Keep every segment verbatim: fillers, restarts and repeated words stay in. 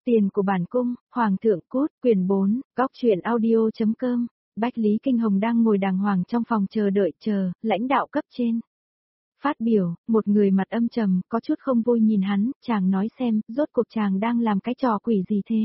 Tiền của bản cung, Hoàng thượng cút, quyền bốn, góc truyện audio.com, Bách Lý Kinh Hồng đang ngồi đàng hoàng trong phòng chờ đợi chờ, lãnh đạo cấp trên. Phát biểu, một người mặt âm trầm, có chút không vui nhìn hắn, chàng nói xem, rốt cuộc chàng đang làm cái trò quỷ gì thế?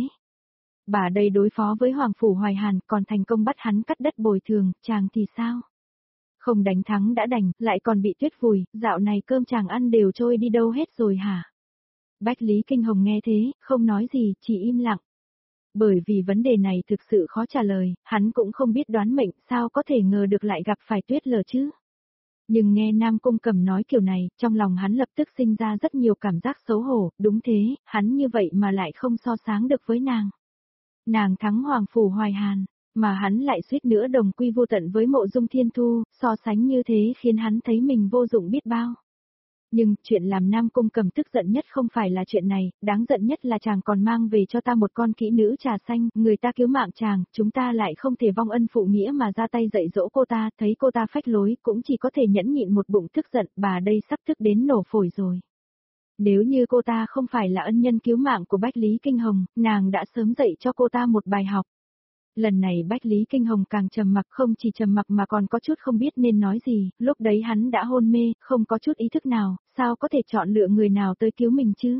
Bà đây đối phó với Hoàng Phủ Hoài Hàn, còn thành công bắt hắn cắt đất bồi thường, chàng thì sao? Không đánh thắng đã đành, lại còn bị tuyết vùi, dạo này cơm chàng ăn đều trôi đi đâu hết rồi hả? Bách Lý Kinh Hồng nghe thế, không nói gì, chỉ im lặng. Bởi vì vấn đề này thực sự khó trả lời, hắn cũng không biết đoán mệnh, sao có thể ngờ được lại gặp phải tuyết lở chứ. Nhưng nghe Nam Cung Cẩm nói kiểu này, trong lòng hắn lập tức sinh ra rất nhiều cảm giác xấu hổ, đúng thế, hắn như vậy mà lại không so sáng được với nàng. Nàng thắng Hoàng Phủ Hoài Hàn, mà hắn lại suýt nữa đồng quy vô tận với Mộ Dung Thiên Thu, so sánh như thế khiến hắn thấy mình vô dụng biết bao. Nhưng, chuyện làm Nam Cung Cẩm tức giận nhất không phải là chuyện này, đáng giận nhất là chàng còn mang về cho ta một con kỹ nữ trà xanh, người ta cứu mạng chàng, chúng ta lại không thể vong ân phụ nghĩa mà ra tay dạy dỗ cô ta, thấy cô ta phách lối, cũng chỉ có thể nhẫn nhịn một bụng tức giận, bà đây sắp tức đến nổ phổi rồi. Nếu như cô ta không phải là ân nhân cứu mạng của Bách Lý Kinh Hồng, nàng đã sớm dạy cho cô ta một bài học. Lần này Bách Lý Kinh Hồng càng trầm mặc, không chỉ trầm mặc mà còn có chút không biết nên nói gì, lúc đấy hắn đã hôn mê, không có chút ý thức nào, sao có thể chọn lựa người nào tới cứu mình chứ?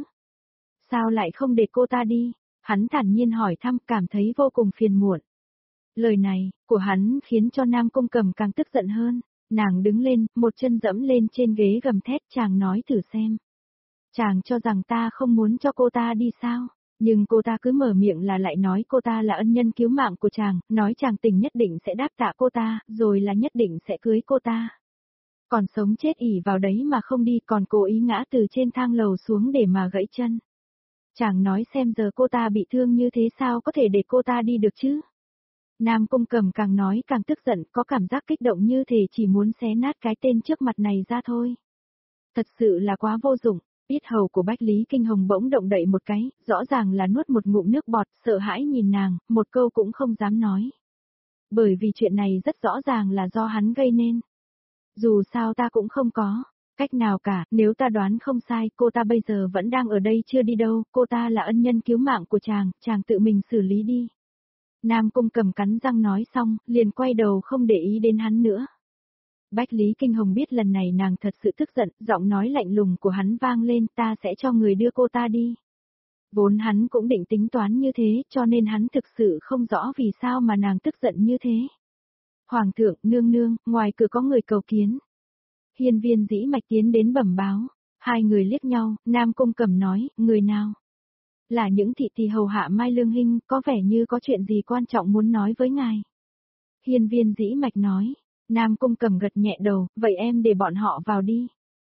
Sao lại không để cô ta đi? Hắn thản nhiên hỏi thăm, cảm thấy vô cùng phiền muộn. Lời này, của hắn khiến cho Nam Cung Cẩm càng tức giận hơn, nàng đứng lên, một chân dẫm lên trên ghế gầm thét, chàng nói thử xem. Chàng cho rằng ta không muốn cho cô ta đi sao? Nhưng cô ta cứ mở miệng là lại nói cô ta là ân nhân cứu mạng của chàng, nói chàng tình nhất định sẽ đáp tạ cô ta, rồi là nhất định sẽ cưới cô ta. Còn sống chết ỉ vào đấy mà không đi, còn cố ý ngã từ trên thang lầu xuống để mà gãy chân. Chàng nói xem giờ cô ta bị thương như thế sao có thể để cô ta đi được chứ? Nam Cung Cẩm càng nói càng tức giận, có cảm giác kích động như thể chỉ muốn xé nát cái tên trước mặt này ra thôi. Thật sự là quá vô dụng. Yết hầu của Bách Lý Kinh Hồng bỗng động đậy một cái, rõ ràng là nuốt một ngụm nước bọt, sợ hãi nhìn nàng, một câu cũng không dám nói. Bởi vì chuyện này rất rõ ràng là do hắn gây nên. Dù sao ta cũng không có cách nào cả, nếu ta đoán không sai, cô ta bây giờ vẫn đang ở đây chưa đi đâu, cô ta là ân nhân cứu mạng của chàng, chàng tự mình xử lý đi. Nam Cung Cẩm cắn răng nói xong, liền quay đầu không để ý đến hắn nữa. Bách Lý Kinh Hồng biết lần này nàng thật sự tức giận, giọng nói lạnh lùng của hắn vang lên, ta sẽ cho người đưa cô ta đi. Vốn hắn cũng định tính toán như thế, cho nên hắn thực sự không rõ vì sao mà nàng tức giận như thế. Hoàng thượng, nương nương, ngoài cửa có người cầu kiến. Hiên Viên Dĩ Mạch tiến đến bẩm báo, hai người liếc nhau, Nam Cung Cẩm nói, người nào? Là những thị tỳ hầu hạ Mai Lương Hinh, có vẻ như có chuyện gì quan trọng muốn nói với ngài. Hiên Viên Dĩ Mạch nói. Nam Cung Cẩm gật nhẹ đầu, vậy em để bọn họ vào đi.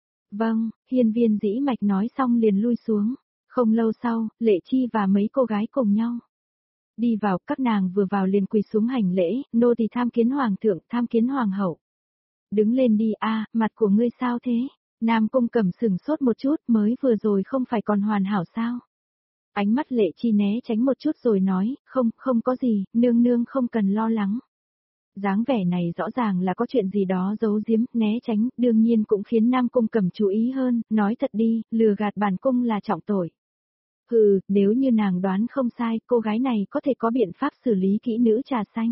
Vâng, Hiên Viên Dĩ Mạch nói xong liền lui xuống. Không lâu sau, Lệ Chi và mấy cô gái cùng nhau đi vào, các nàng vừa vào liền quỳ xuống hành lễ, nô tỳ tham kiến hoàng thượng, tham kiến hoàng hậu. Đứng lên đi a, mặt của ngươi sao thế? Nam Cung Cẩm sừng sốt một chút, mới vừa rồi không phải còn hoàn hảo sao? Ánh mắt Lệ Chi né tránh một chút rồi nói, không, không có gì, nương nương không cần lo lắng. Dáng vẻ này rõ ràng là có chuyện gì đó giấu giếm, né tránh, đương nhiên cũng khiến Nam Cung Cẩm chú ý hơn, nói thật đi, lừa gạt bản cung là trọng tội. Hừ, nếu như nàng đoán không sai, cô gái này có thể có biện pháp xử lý kỹ nữ trà xanh.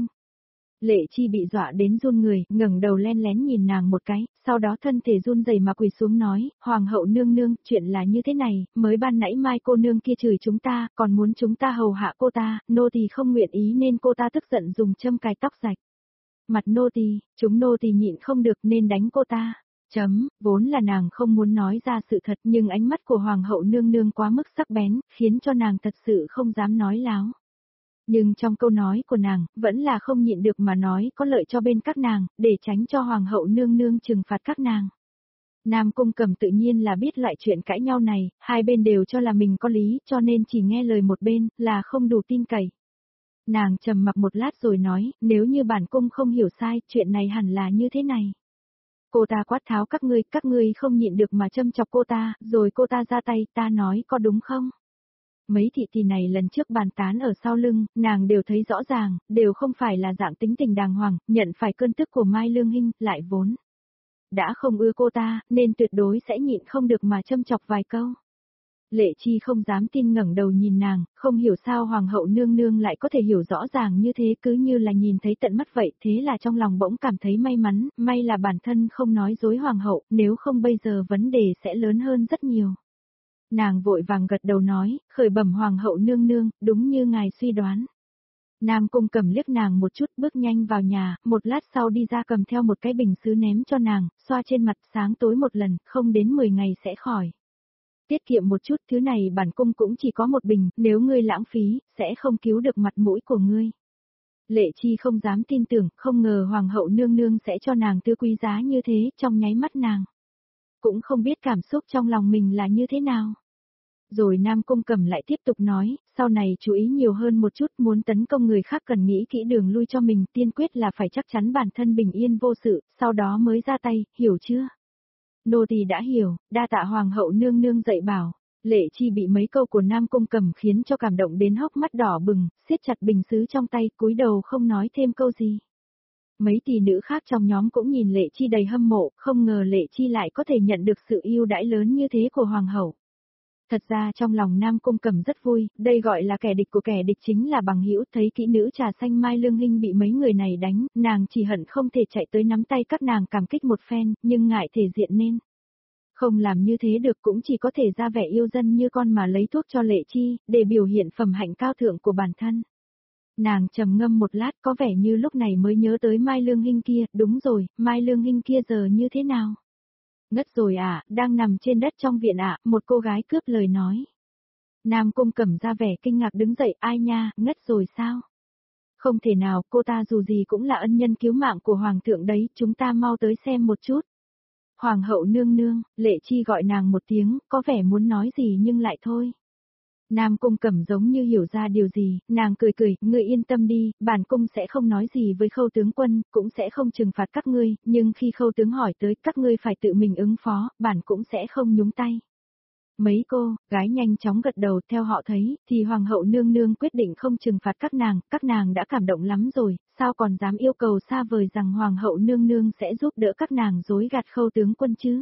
Lệ Chi bị dọa đến run người, ngẩng đầu len lén nhìn nàng một cái, sau đó thân thể run rẩy mà quỳ xuống nói, Hoàng hậu nương nương, chuyện là như thế này, mới ban nãy Mai cô nương kia chửi chúng ta, còn muốn chúng ta hầu hạ cô ta, nô tỳ không nguyện ý nên cô ta tức giận dùng châm cài tóc rạch. Mặt nô tỳ, chúng nô tỳ nhịn không được nên đánh cô ta. Chấm, vốn là nàng không muốn nói ra sự thật nhưng ánh mắt của hoàng hậu nương nương quá mức sắc bén, khiến cho nàng thật sự không dám nói láo. Nhưng trong câu nói của nàng, vẫn là không nhịn được mà nói có lợi cho bên các nàng, để tránh cho hoàng hậu nương nương trừng phạt các nàng. Nam Cung Cẩm tự nhiên là biết loại chuyện cãi nhau này, hai bên đều cho là mình có lý, cho nên chỉ nghe lời một bên, là không đủ tin cậy. Nàng trầm mặc một lát rồi nói, nếu như bản cung không hiểu sai, chuyện này hẳn là như thế này. Cô ta quát tháo các ngươi, các ngươi không nhịn được mà châm chọc cô ta, rồi cô ta ra tay, ta nói có đúng không? Mấy thị tỳ này lần trước bàn tán ở sau lưng, nàng đều thấy rõ ràng, đều không phải là dạng tính tình đàng hoàng, nhận phải cơn tức của Mai Lương Hinh, lại vốn đã không ưa cô ta, nên tuyệt đối sẽ nhịn không được mà châm chọc vài câu. Lệ Chi không dám tin ngẩng đầu nhìn nàng, không hiểu sao hoàng hậu nương nương lại có thể hiểu rõ ràng như thế, cứ như là nhìn thấy tận mắt vậy, thế là trong lòng bỗng cảm thấy may mắn, may là bản thân không nói dối hoàng hậu, nếu không bây giờ vấn đề sẽ lớn hơn rất nhiều. Nàng vội vàng gật đầu nói, khởi bẩm hoàng hậu nương nương, đúng như ngài suy đoán. Nam Cung Cẩm liếc nàng một chút, bước nhanh vào nhà, một lát sau đi ra cầm theo một cái bình sứ ném cho nàng, xoa trên mặt sáng tối một lần, không đến mười ngày sẽ khỏi. Tiết kiệm một chút, thứ này bản cung cũng chỉ có một bình, nếu ngươi lãng phí, sẽ không cứu được mặt mũi của ngươi. Lệ Chi không dám tin tưởng, không ngờ hoàng hậu nương nương sẽ cho nàng thứ quý giá như thế, trong nháy mắt nàng. Cũng không biết cảm xúc trong lòng mình là như thế nào. Rồi Nam Cung Cẩm lại tiếp tục nói, sau này chú ý nhiều hơn một chút, muốn tấn công người khác cần nghĩ kỹ đường lui cho mình, tiên quyết là phải chắc chắn bản thân bình yên vô sự, sau đó mới ra tay, hiểu chưa? Nô tỳ đã hiểu, đa tạ hoàng hậu nương nương dạy bảo. Lệ Chi bị mấy câu của Nam Cung Cẩm khiến cho cảm động đến hốc mắt đỏ bừng, siết chặt bình sứ trong tay, cúi đầu không nói thêm câu gì. Mấy tỷ nữ khác trong nhóm cũng nhìn Lệ Chi đầy hâm mộ, không ngờ Lệ Chi lại có thể nhận được sự yêu đãi lớn như thế của hoàng hậu. Thật ra trong lòng Nam Cung Cẩm rất vui, đây gọi là kẻ địch của kẻ địch chính là bằng hữu, thấy kỹ nữ trà xanh Mai Lương Hinh bị mấy người này đánh, nàng chỉ hận không thể chạy tới nắm tay các nàng cảm kích một phen, nhưng ngại thể diện nên. Không làm như thế được, cũng chỉ có thể ra vẻ yêu dân như con mà lấy thuốc cho Lệ Chi, để biểu hiện phẩm hạnh cao thượng của bản thân. Nàng trầm ngâm một lát, có vẻ như lúc này mới nhớ tới Mai Lương Hinh kia, đúng rồi, Mai Lương Hinh kia giờ như thế nào? Ngất rồi à, đang nằm trên đất trong viện ạ, một cô gái cướp lời nói. Nam Cung Cẩm ra vẻ kinh ngạc đứng dậy, ai nha, ngất rồi sao? Không thể nào, cô ta dù gì cũng là ân nhân cứu mạng của Hoàng thượng đấy, chúng ta mau tới xem một chút. Hoàng hậu nương nương, Lệ Chi gọi nàng một tiếng, có vẻ muốn nói gì nhưng lại thôi. Nam Cung Cẩm giống như hiểu ra điều gì, nàng cười cười, ngươi yên tâm đi, bản cung sẽ không nói gì với Khâu tướng quân, cũng sẽ không trừng phạt các ngươi, nhưng khi Khâu tướng hỏi tới, các ngươi phải tự mình ứng phó, bản cũng sẽ không nhúng tay. Mấy cô, gái nhanh chóng gật đầu, theo họ thấy, thì Hoàng hậu nương nương quyết định không trừng phạt các nàng, các nàng đã cảm động lắm rồi, sao còn dám yêu cầu xa vời rằng Hoàng hậu nương nương sẽ giúp đỡ các nàng dối gạt Khâu tướng quân chứ.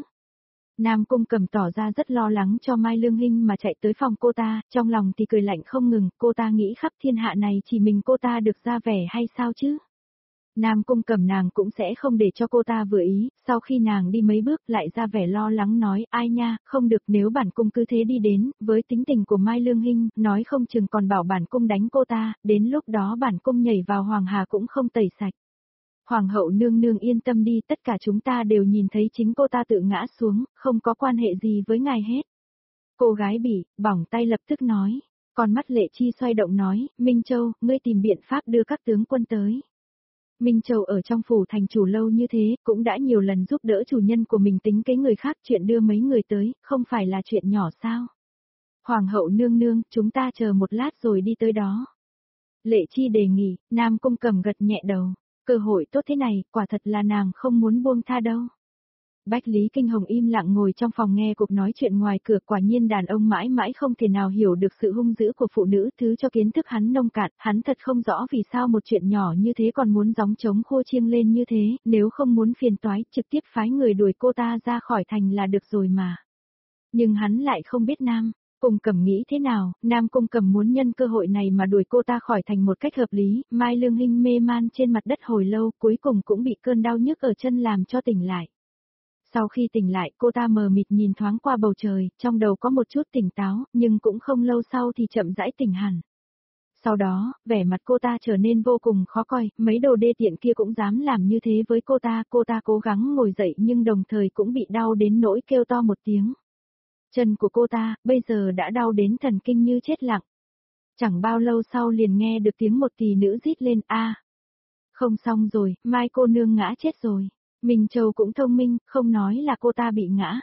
Nam Cung Cẩm tỏ ra rất lo lắng cho Mai Lương Hinh mà chạy tới phòng cô ta, trong lòng thì cười lạnh không ngừng, cô ta nghĩ khắp thiên hạ này chỉ mình cô ta được ra vẻ hay sao chứ? Nam Cung Cẩm nàng cũng sẽ không để cho cô ta vừa ý, sau khi nàng đi mấy bước lại ra vẻ lo lắng nói, ai nha, không được, nếu bản cung cứ thế đi đến, với tính tình của Mai Lương Hinh, nói không chừng còn bảo bản cung đánh cô ta, đến lúc đó bản cung nhảy vào hoàng hà cũng không tẩy sạch. Hoàng hậu nương nương yên tâm đi, tất cả chúng ta đều nhìn thấy chính cô ta tự ngã xuống, không có quan hệ gì với ngài hết. Cô gái bị, bỏng tay lập tức nói, còn mắt Lệ Chi xoay động nói, Minh Châu, ngươi tìm biện pháp đưa các tướng quân tới. Minh Châu ở trong phủ thành chủ lâu như thế, cũng đã nhiều lần giúp đỡ chủ nhân của mình tính kế người khác, chuyện đưa mấy người tới, không phải là chuyện nhỏ sao. Hoàng hậu nương nương, chúng ta chờ một lát rồi đi tới đó. Lệ Chi đề nghị, Nam Cung Cẩm gật nhẹ đầu. Cơ hội tốt thế này, quả thật là nàng không muốn buông tha đâu. Bách Lý Kinh Hồng im lặng ngồi trong phòng nghe cuộc nói chuyện ngoài cửa, quả nhiên đàn ông mãi mãi không thể nào hiểu được sự hung dữ của phụ nữ, thứ cho kiến thức hắn nông cạn, hắn thật không rõ vì sao một chuyện nhỏ như thế còn muốn gióng trống khô chiêng lên như thế, nếu không muốn phiền toái, trực tiếp phái người đuổi cô ta ra khỏi thành là được rồi mà. Nhưng hắn lại không biết Nam Cung Cẩm nghĩ thế nào, Nam Cung Cẩm muốn nhân cơ hội này mà đuổi cô ta khỏi thành một cách hợp lý, Mai Lương Hinh mê man trên mặt đất hồi lâu, cuối cùng cũng bị cơn đau nhức ở chân làm cho tỉnh lại. Sau khi tỉnh lại, cô ta mờ mịt nhìn thoáng qua bầu trời, trong đầu có một chút tỉnh táo, nhưng cũng không lâu sau thì chậm rãi tỉnh hẳn. Sau đó, vẻ mặt cô ta trở nên vô cùng khó coi, mấy đồ đê tiện kia cũng dám làm như thế với cô ta, cô ta cố gắng ngồi dậy nhưng đồng thời cũng bị đau đến nỗi kêu to một tiếng. Chân của cô ta, bây giờ đã đau đến thần kinh như chết lặng. Chẳng bao lâu sau liền nghe được tiếng một tỷ nữ rít lên, a, không xong rồi, Mai cô nương ngã chết rồi. Minh Châu cũng thông minh, không nói là cô ta bị ngã.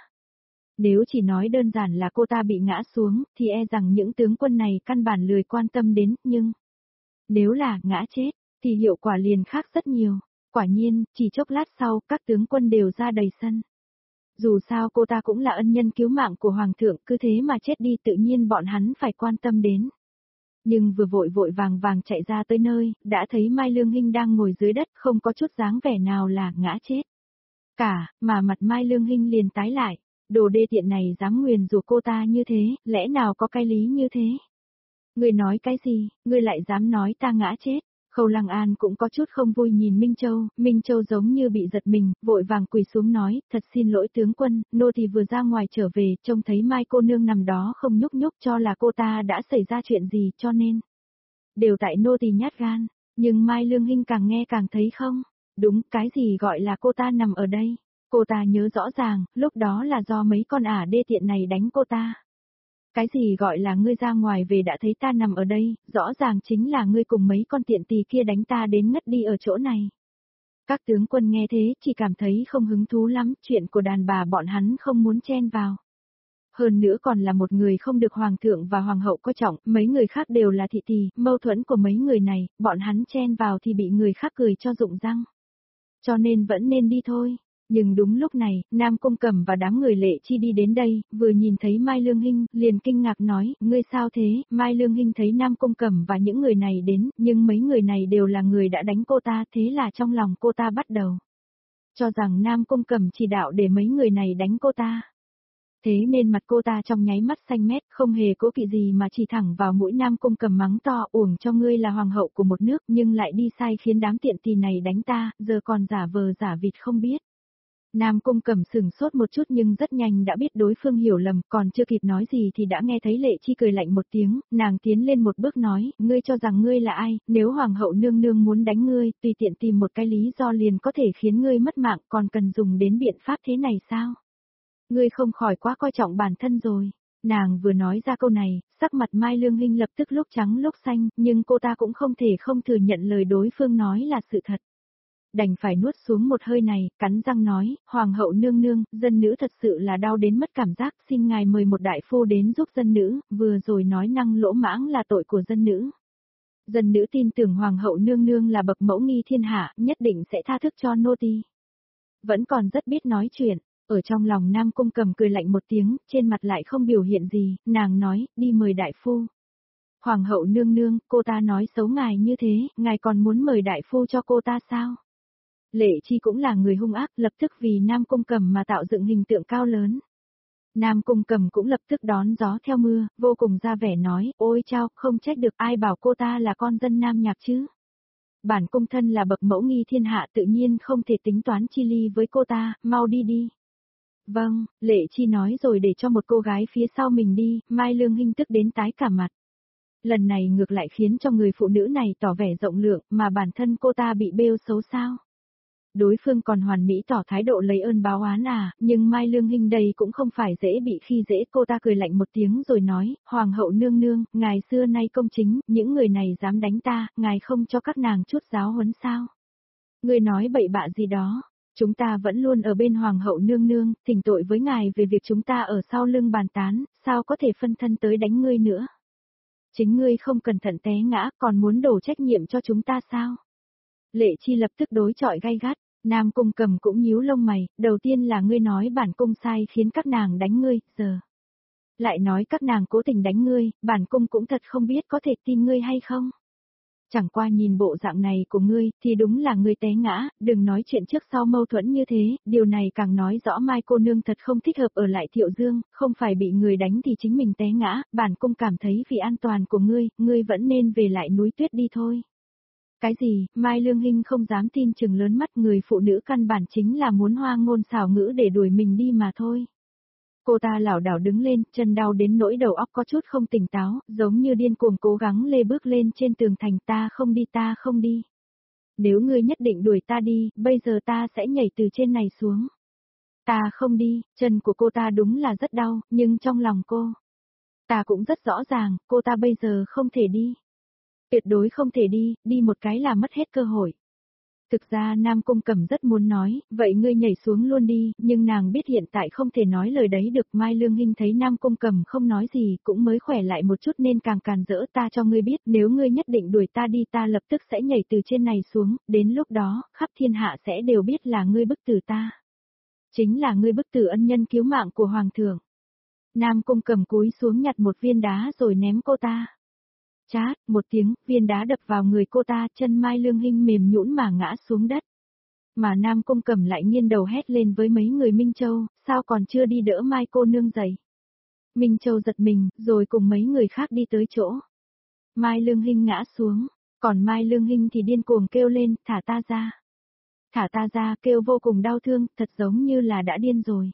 Nếu chỉ nói đơn giản là cô ta bị ngã xuống, thì e rằng những tướng quân này căn bản lười quan tâm đến, nhưng nếu là ngã chết, thì hiệu quả liền khác rất nhiều. Quả nhiên, chỉ chốc lát sau, các tướng quân đều ra đầy sân. Dù sao cô ta cũng là ân nhân cứu mạng của Hoàng thượng, cứ thế mà chết đi tự nhiên bọn hắn phải quan tâm đến. Nhưng vừa vội vội vàng vàng chạy ra tới nơi, đã thấy Mai Lương Hinh đang ngồi dưới đất, không có chút dáng vẻ nào là ngã chết. Cả, mà mặt Mai Lương Hinh liền tái lại, Đồ đê tiện này dám nguyền rủa cô ta như thế, lẽ nào có cái lý như thế? Ngươi nói cái gì, ngươi lại dám nói ta ngã chết? Khâu Lăng An cũng có chút không vui nhìn Minh Châu, Minh Châu giống như bị giật mình, vội vàng quỳ xuống nói, thật xin lỗi tướng quân, nô thì vừa ra ngoài trở về, trông thấy Mai cô nương nằm đó không nhúc nhúc cho là cô ta đã xảy ra chuyện gì cho nên. Đều tại nô tỳ nhát gan, nhưng Mai Lương Hinh càng nghe càng thấy không, đúng, cái gì gọi là cô ta nằm ở đây, cô ta nhớ rõ ràng, lúc đó là do mấy con ả đê tiện này đánh cô ta. Cái gì gọi là ngươi ra ngoài về đã thấy ta nằm ở đây, rõ ràng chính là ngươi cùng mấy con tiện tỳ kia đánh ta đến ngất đi ở chỗ này. Các tướng quân nghe thế chỉ cảm thấy không hứng thú lắm, chuyện của đàn bà bọn hắn không muốn chen vào. Hơn nữa còn là một người không được hoàng thượng và hoàng hậu coi trọng, mấy người khác đều là thị tỳ, mâu thuẫn của mấy người này, bọn hắn chen vào thì bị người khác cười cho rụng răng. Cho nên vẫn nên đi thôi. Nhưng đúng lúc này, Nam Cung Cẩm và đám người Lệ Chi đi đến đây, vừa nhìn thấy Mai Lương Hinh, liền kinh ngạc nói, ngươi sao thế? Mai Lương Hinh thấy Nam Cung Cẩm và những người này đến, nhưng mấy người này đều là người đã đánh cô ta, thế là trong lòng cô ta bắt đầu cho rằng Nam Cung Cẩm chỉ đạo để mấy người này đánh cô ta. Thế nên mặt cô ta trong nháy mắt xanh mét, không hề cố kỵ gì mà chỉ thẳng vào mũi Nam Cung Cẩm mắng to, uổng cho ngươi là hoàng hậu của một nước nhưng lại đi sai khiến đám tiện tỳ này đánh ta, giờ còn giả vờ giả vịt không biết. Nam Cung Cẩm sừng sốt một chút nhưng rất nhanh đã biết đối phương hiểu lầm, còn chưa kịp nói gì thì đã nghe thấy Lệ Chi cười lạnh một tiếng, nàng tiến lên một bước nói, ngươi cho rằng ngươi là ai, nếu hoàng hậu nương nương muốn đánh ngươi, tùy tiện tìm một cái lý do liền có thể khiến ngươi mất mạng, còn cần dùng đến biện pháp thế này sao? Ngươi không khỏi quá coi trọng bản thân rồi. Nàng vừa nói ra câu này, sắc mặt Mai Lương Hinh lập tức lúc trắng lúc xanh, nhưng cô ta cũng không thể không thừa nhận lời đối phương nói là sự thật. Đành phải nuốt xuống một hơi này, cắn răng nói, hoàng hậu nương nương, dân nữ thật sự là đau đến mất cảm giác, xin ngài mời một đại phu đến giúp dân nữ, vừa rồi nói năng lỗ mãng là tội của dân nữ. Dân nữ tin tưởng hoàng hậu nương nương là bậc mẫu nghi thiên hạ, nhất định sẽ tha thức cho nô tỳ. Vẫn còn rất biết nói chuyện, ở trong lòng Nam Cung Cẩm cười lạnh một tiếng, trên mặt lại không biểu hiện gì, nàng nói, đi mời đại phu. Hoàng hậu nương nương, cô ta nói xấu ngài như thế, ngài còn muốn mời đại phu cho cô ta sao? Lệ Chi cũng là người hung ác, lập tức vì Nam Cung Cẩm mà tạo dựng hình tượng cao lớn. Nam Cung Cẩm cũng lập tức đón gió theo mưa, vô cùng ra vẻ nói, ôi chao, không trách được ai bảo cô ta là con dân Nam Nhạc chứ. Bản cung thân là bậc mẫu nghi thiên hạ tự nhiên không thể tính toán chi ly với cô ta, mau đi đi. Vâng, Lệ Chi nói rồi để cho một cô gái phía sau mình đi, Mai Lương Hinh tức đến tái cả mặt. Lần này ngược lại khiến cho người phụ nữ này tỏ vẻ rộng lượng, mà bản thân cô ta bị bêu xấu sao. Đối phương còn hoàn mỹ tỏ thái độ lấy ơn báo oán à, nhưng Mai Lương Hinh đây cũng không phải dễ bị khi dễ, cô ta cười lạnh một tiếng rồi nói, hoàng hậu nương nương, ngài xưa nay công chính, những người này dám đánh ta, ngài không cho các nàng chút giáo huấn sao? Người nói bậy bạ gì đó, chúng ta vẫn luôn ở bên hoàng hậu nương nương, thỉnh tội với ngài về việc chúng ta ở sau lưng bàn tán, sao có thể phân thân tới đánh ngươi nữa? Chính ngươi không cẩn thận té ngã, còn muốn đổ trách nhiệm cho chúng ta sao? Lệ Chi lập tức đối chọi gay gắt, Nam Cung Cẩm cũng nhíu lông mày, đầu tiên là ngươi nói bản cung sai khiến các nàng đánh ngươi, giờ lại nói các nàng cố tình đánh ngươi, bản cung cũng thật không biết có thể tin ngươi hay không. Chẳng qua nhìn bộ dạng này của ngươi, thì đúng là ngươi té ngã, đừng nói chuyện trước sau mâu thuẫn như thế, điều này càng nói rõ Mai cô nương thật không thích hợp ở lại Thiệu Dương, không phải bị người đánh thì chính mình té ngã, bản cung cảm thấy vì an toàn của ngươi, ngươi vẫn nên về lại núi tuyết đi thôi. Cái gì, Mai Lương Hinh không dám tin chừng lớn mắt, người phụ nữ căn bản chính là muốn hoa ngôn xảo ngữ để đuổi mình đi mà thôi. Cô ta lảo đảo đứng lên, chân đau đến nỗi đầu óc có chút không tỉnh táo, giống như điên cuồng cố gắng lê bước lên trên tường thành, ta không đi ta không đi. Nếu ngươi nhất định đuổi ta đi, bây giờ ta sẽ nhảy từ trên này xuống. Ta không đi, chân của cô ta đúng là rất đau, nhưng trong lòng cô, ta cũng rất rõ ràng, cô ta bây giờ không thể đi. Tuyệt đối không thể đi, đi một cái là mất hết cơ hội. Thực ra Nam Cung Cẩm rất muốn nói, vậy ngươi nhảy xuống luôn đi, nhưng nàng biết hiện tại không thể nói lời đấy được. Mai Lương Hinh thấy Nam Cung Cẩm không nói gì, cũng mới khỏe lại một chút nên càng càn rỡ, ta cho ngươi biết, nếu ngươi nhất định đuổi ta đi ta lập tức sẽ nhảy từ trên này xuống, đến lúc đó, khắp thiên hạ sẽ đều biết là ngươi bức tử ta. Chính là ngươi bức tử ân nhân cứu mạng của Hoàng thượng. Nam Cung Cẩm cúi xuống nhặt một viên đá rồi ném cô ta. Chát, một tiếng, viên đá đập vào người cô ta, chân Mai Lương Hinh mềm nhũn mà ngã xuống đất. Mà Nam Cung Cẩm lại nghiêng đầu hét lên với mấy người Minh Châu, sao còn chưa đi đỡ Mai cô nương dậy. Minh Châu giật mình, rồi cùng mấy người khác đi tới chỗ. Mai Lương Hinh ngã xuống, còn Mai Lương Hinh thì điên cuồng kêu lên, thả ta ra. Thả ta ra, kêu vô cùng đau thương, thật giống như là đã điên rồi.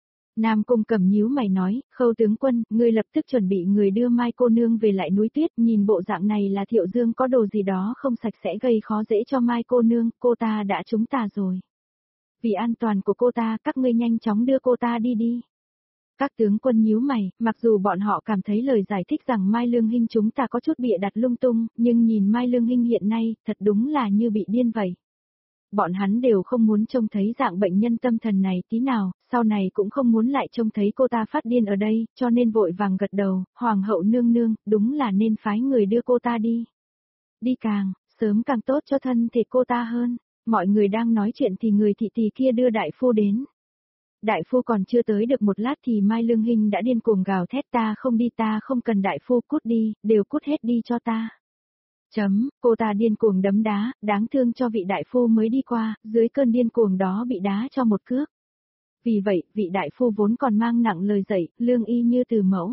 Nam Cung Cẩm nhíu mày nói, Khâu tướng quân, ngươi lập tức chuẩn bị người đưa Mai cô nương về lại núi tuyết, nhìn bộ dạng này là Thiệu Dương có đồ gì đó không sạch sẽ gây khó dễ cho Mai cô nương, cô ta đã trúng tà rồi. Vì an toàn của cô ta, các ngươi nhanh chóng đưa cô ta đi đi. Các tướng quân nhíu mày, mặc dù bọn họ cảm thấy lời giải thích rằng Mai Lương Hinh chúng ta có chút bịa đặt lung tung, nhưng nhìn Mai Lương Hinh hiện nay, thật đúng là như bị điên vậy. Bọn hắn đều không muốn trông thấy dạng bệnh nhân tâm thần này tí nào, sau này cũng không muốn lại trông thấy cô ta phát điên ở đây, cho nên vội vàng gật đầu, Hoàng hậu nương nương, đúng là nên phái người đưa cô ta đi. Đi càng, sớm càng tốt cho thân thể cô ta hơn. Mọi người đang nói chuyện thì người thị tỷ kia đưa đại phu đến. Đại phu còn chưa tới được một lát thì Mai Lương Hinh đã điên cuồng gào thét, ta không đi, ta không cần, đại phu cút đi, đều cút hết đi cho ta. Chấm, cô ta điên cuồng đấm đá, đáng thương cho vị đại phu mới đi qua, dưới cơn điên cuồng đó bị đá cho một cước. Vì vậy, vị đại phu vốn còn mang nặng lời dạy, lương y như từ mẫu.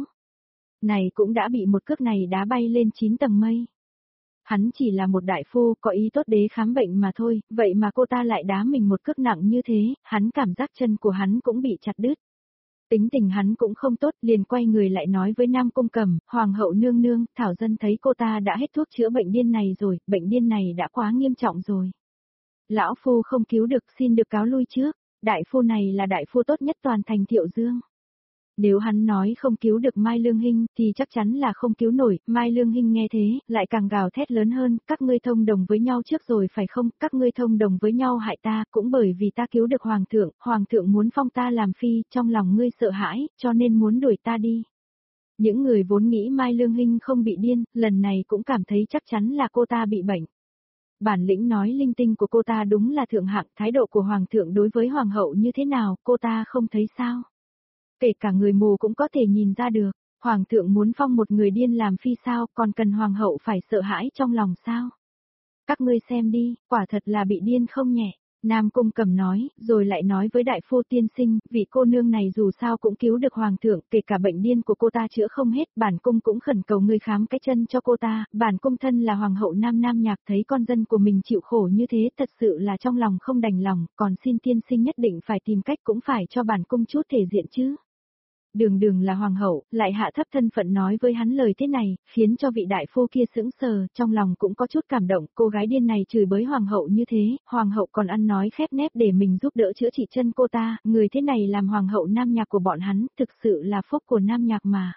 Này cũng đã bị một cước này đá bay lên chín tầng mây. Hắn chỉ là một đại phu có ý tốt đế khám bệnh mà thôi, vậy mà cô ta lại đá mình một cước nặng như thế, hắn cảm giác chân của hắn cũng bị chặt đứt. Tính tình hắn cũng không tốt, liền quay người lại nói với Nam Cung Cẩm, Hoàng hậu nương nương, Thảo dân thấy cô ta đã hết thuốc chữa bệnh điên này rồi, bệnh điên này đã quá nghiêm trọng rồi. Lão phu không cứu được, xin được cáo lui trước, đại phu này là đại phu tốt nhất toàn thành Thiệu Dương. Nếu hắn nói không cứu được Mai Lương Hinh thì chắc chắn là không cứu nổi, Mai Lương Hinh nghe thế, lại càng gào thét lớn hơn, các ngươi thông đồng với nhau trước rồi phải không, các ngươi thông đồng với nhau hại ta, cũng bởi vì ta cứu được Hoàng thượng, Hoàng thượng muốn phong ta làm phi, trong lòng ngươi sợ hãi, cho nên muốn đuổi ta đi. Những người vốn nghĩ Mai Lương Hinh không bị điên, lần này cũng cảm thấy chắc chắn là cô ta bị bệnh. Bản lĩnh nói linh tinh của cô ta đúng là thượng hạng, thái độ của Hoàng thượng đối với Hoàng hậu như thế nào, cô ta không thấy sao. Kể cả người mù cũng có thể nhìn ra được, Hoàng thượng muốn phong một người điên làm phi sao, còn cần Hoàng hậu phải sợ hãi trong lòng sao. Các ngươi xem đi, quả thật là bị điên không nhẹ. Nam Cung Cẩm nói, rồi lại nói với đại phu tiên sinh, vị cô nương này dù sao cũng cứu được Hoàng thượng, kể cả bệnh điên của cô ta chữa không hết, bản cung cũng khẩn cầu ngươi khám cái chân cho cô ta, bản cung thân là Hoàng hậu Nam Nam Nhạc thấy con dân của mình chịu khổ như thế thật sự là trong lòng không đành lòng, còn xin tiên sinh nhất định phải tìm cách cũng phải cho bản cung chút thể diện chứ. Đường đường là hoàng hậu, lại hạ thấp thân phận nói với hắn lời thế này, khiến cho vị đại phu kia sững sờ, trong lòng cũng có chút cảm động, cô gái điên này chửi bới hoàng hậu như thế, hoàng hậu còn ăn nói khép nép để mình giúp đỡ chữa trị chân cô ta, người thế này làm hoàng hậu Nam Nhạc của bọn hắn, thực sự là phúc của Nam Nhạc mà.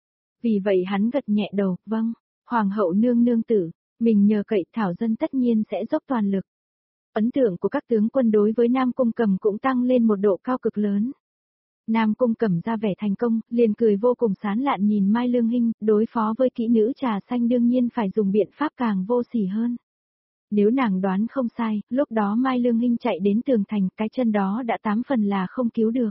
Vì vậy hắn gật nhẹ đầu, vâng, hoàng hậu nương nương tử, mình nhờ cậy Thảo dân tất nhiên sẽ dốc toàn lực. Ấn tượng của các tướng quân đối với Nam Cung Cẩm cũng tăng lên một độ cao cực lớn. Nam Cung Cẩm ra vẻ thành công, liền cười vô cùng sán lạn nhìn Mai Lương Hinh, đối phó với kỹ nữ trà xanh đương nhiên phải dùng biện pháp càng vô sỉ hơn. Nếu nàng đoán không sai, lúc đó Mai Lương Hinh chạy đến tường thành, cái chân đó đã tám phần là không cứu được.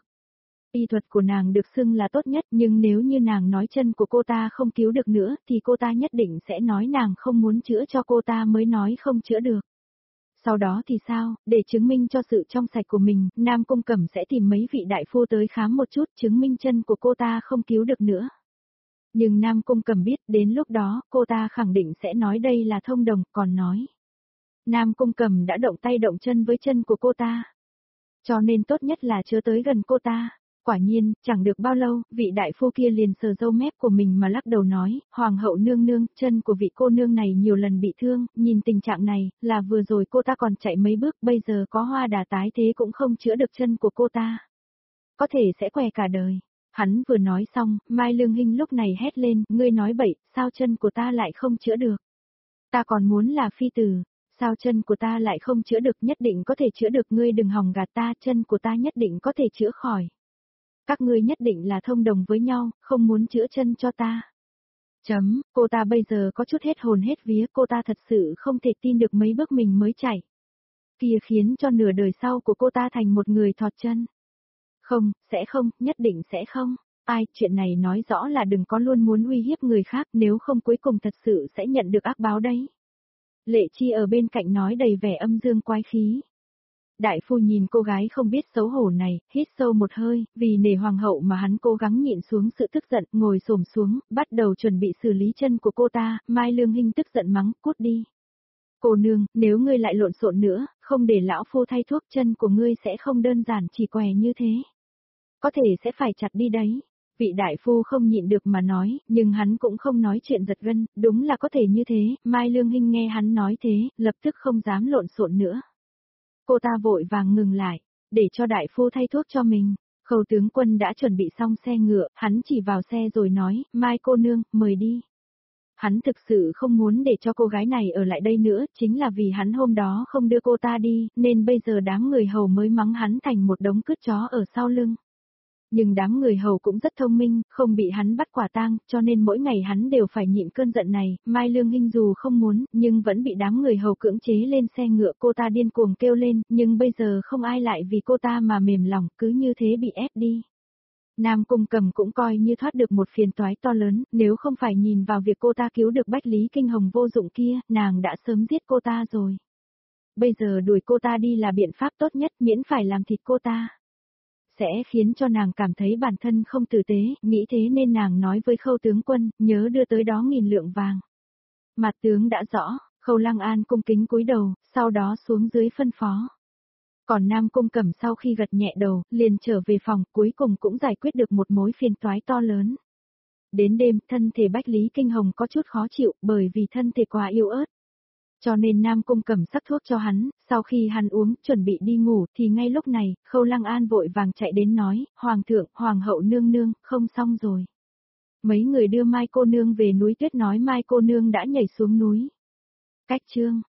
Y thuật của nàng được xưng là tốt nhất, nhưng nếu như nàng nói chân của cô ta không cứu được nữa, thì cô ta nhất định sẽ nói nàng không muốn chữa cho cô ta mới nói không chữa được. Sau đó thì sao, để chứng minh cho sự trong sạch của mình, Nam Cung Cẩm sẽ tìm mấy vị đại phu tới khám một chút, chứng minh chân của cô ta không cứu được nữa. Nhưng Nam Cung Cẩm biết, đến lúc đó, cô ta khẳng định sẽ nói đây là thông đồng, còn nói. Nam Cung Cẩm đã động tay động chân với chân của cô ta. Cho nên tốt nhất là chớ tới gần cô ta. Quả nhiên, chẳng được bao lâu, vị đại phu kia liền sờ râu mép của mình mà lắc đầu nói, Hoàng hậu nương nương, chân của vị cô nương này nhiều lần bị thương, nhìn tình trạng này, là vừa rồi cô ta còn chạy mấy bước, bây giờ có hoa đà tái thế cũng không chữa được chân của cô ta. Có thể sẽ què cả đời. Hắn vừa nói xong, Mai Lương Hinh lúc này hét lên, ngươi nói bậy, sao chân của ta lại không chữa được? Ta còn muốn là phi tử, sao chân của ta lại không chữa được, nhất định có thể chữa được, ngươi đừng hòng gạt ta, chân của ta nhất định có thể chữa khỏi. Các ngươi nhất định là thông đồng với nhau, không muốn chữa chân cho ta. Chấm, cô ta bây giờ có chút hết hồn hết vía, cô ta thật sự không thể tin được mấy bước mình mới chạy. Kia khiến cho nửa đời sau của cô ta thành một người thọt chân. Không, sẽ không, nhất định sẽ không. Ai, chuyện này nói rõ là đừng có luôn muốn uy hiếp người khác, nếu không cuối cùng thật sự sẽ nhận được ác báo đấy. Lệ Chi ở bên cạnh nói đầy vẻ âm dương quái khí. Đại phu nhìn cô gái không biết xấu hổ này, hít sâu một hơi, vì nể hoàng hậu mà hắn cố gắng nhịn xuống sự tức giận, ngồi xổm xuống, bắt đầu chuẩn bị xử lý chân của cô ta, Mai Lương Hinh tức giận mắng, cút đi. Cô nương, nếu ngươi lại lộn xộn nữa, không để lão phu thay thuốc chân của ngươi sẽ không đơn giản chỉ què như thế. Có thể sẽ phải chặt đi đấy. Vị đại phu không nhịn được mà nói, nhưng hắn cũng không nói chuyện giật gân, đúng là có thể như thế, Mai Lương Hinh nghe hắn nói thế, lập tức không dám lộn xộn nữa. Cô ta vội vàng ngừng lại, để cho đại phu thay thuốc cho mình. Khâu tướng quân đã chuẩn bị xong xe ngựa, hắn chỉ vào xe rồi nói, Mai cô nương, mời đi. Hắn thực sự không muốn để cho cô gái này ở lại đây nữa, chính là vì hắn hôm đó không đưa cô ta đi, nên bây giờ đám người hầu mới mắng hắn thành một đống cứt chó ở sau lưng. Nhưng đám người hầu cũng rất thông minh, không bị hắn bắt quả tang, cho nên mỗi ngày hắn đều phải nhịn cơn giận này, Mai Lương Hinh dù không muốn, nhưng vẫn bị đám người hầu cưỡng chế lên xe ngựa, cô ta điên cuồng kêu lên, nhưng bây giờ không ai lại vì cô ta mà mềm lòng, cứ như thế bị ép đi. Nam Cung Cầm cũng coi như thoát được một phiền toái to lớn, nếu không phải nhìn vào việc cô ta cứu được Bách Lý Kinh Hồng vô dụng kia, nàng đã sớm giết cô ta rồi. Bây giờ đuổi cô ta đi là biện pháp tốt nhất, miễn phải làm thịt cô ta. Sẽ khiến cho nàng cảm thấy bản thân không tử tế, nghĩ thế nên nàng nói với Khâu tướng quân, nhớ đưa tới đó nghìn lượng vàng. Mặt tướng đã rõ, Khâu Lăng An cung kính cúi đầu, sau đó xuống dưới phân phó. Còn Nam Cung Cẩm sau khi gật nhẹ đầu, liền trở về phòng, cuối cùng cũng giải quyết được một mối phiền toái to lớn. Đến đêm, thân thể Bách Lý Kinh Hồng có chút khó chịu, bởi vì thân thể quá yếu ớt. Cho nên Nam Cung Cẩm sắc thuốc cho hắn, sau khi hắn uống, chuẩn bị đi ngủ, thì ngay lúc này, Khâu Lăng An vội vàng chạy đến nói, Hoàng thượng, Hoàng hậu nương nương, không xong rồi. Mấy người đưa Mai cô nương về núi tuyết nói Mai cô nương đã nhảy xuống núi. Cách chương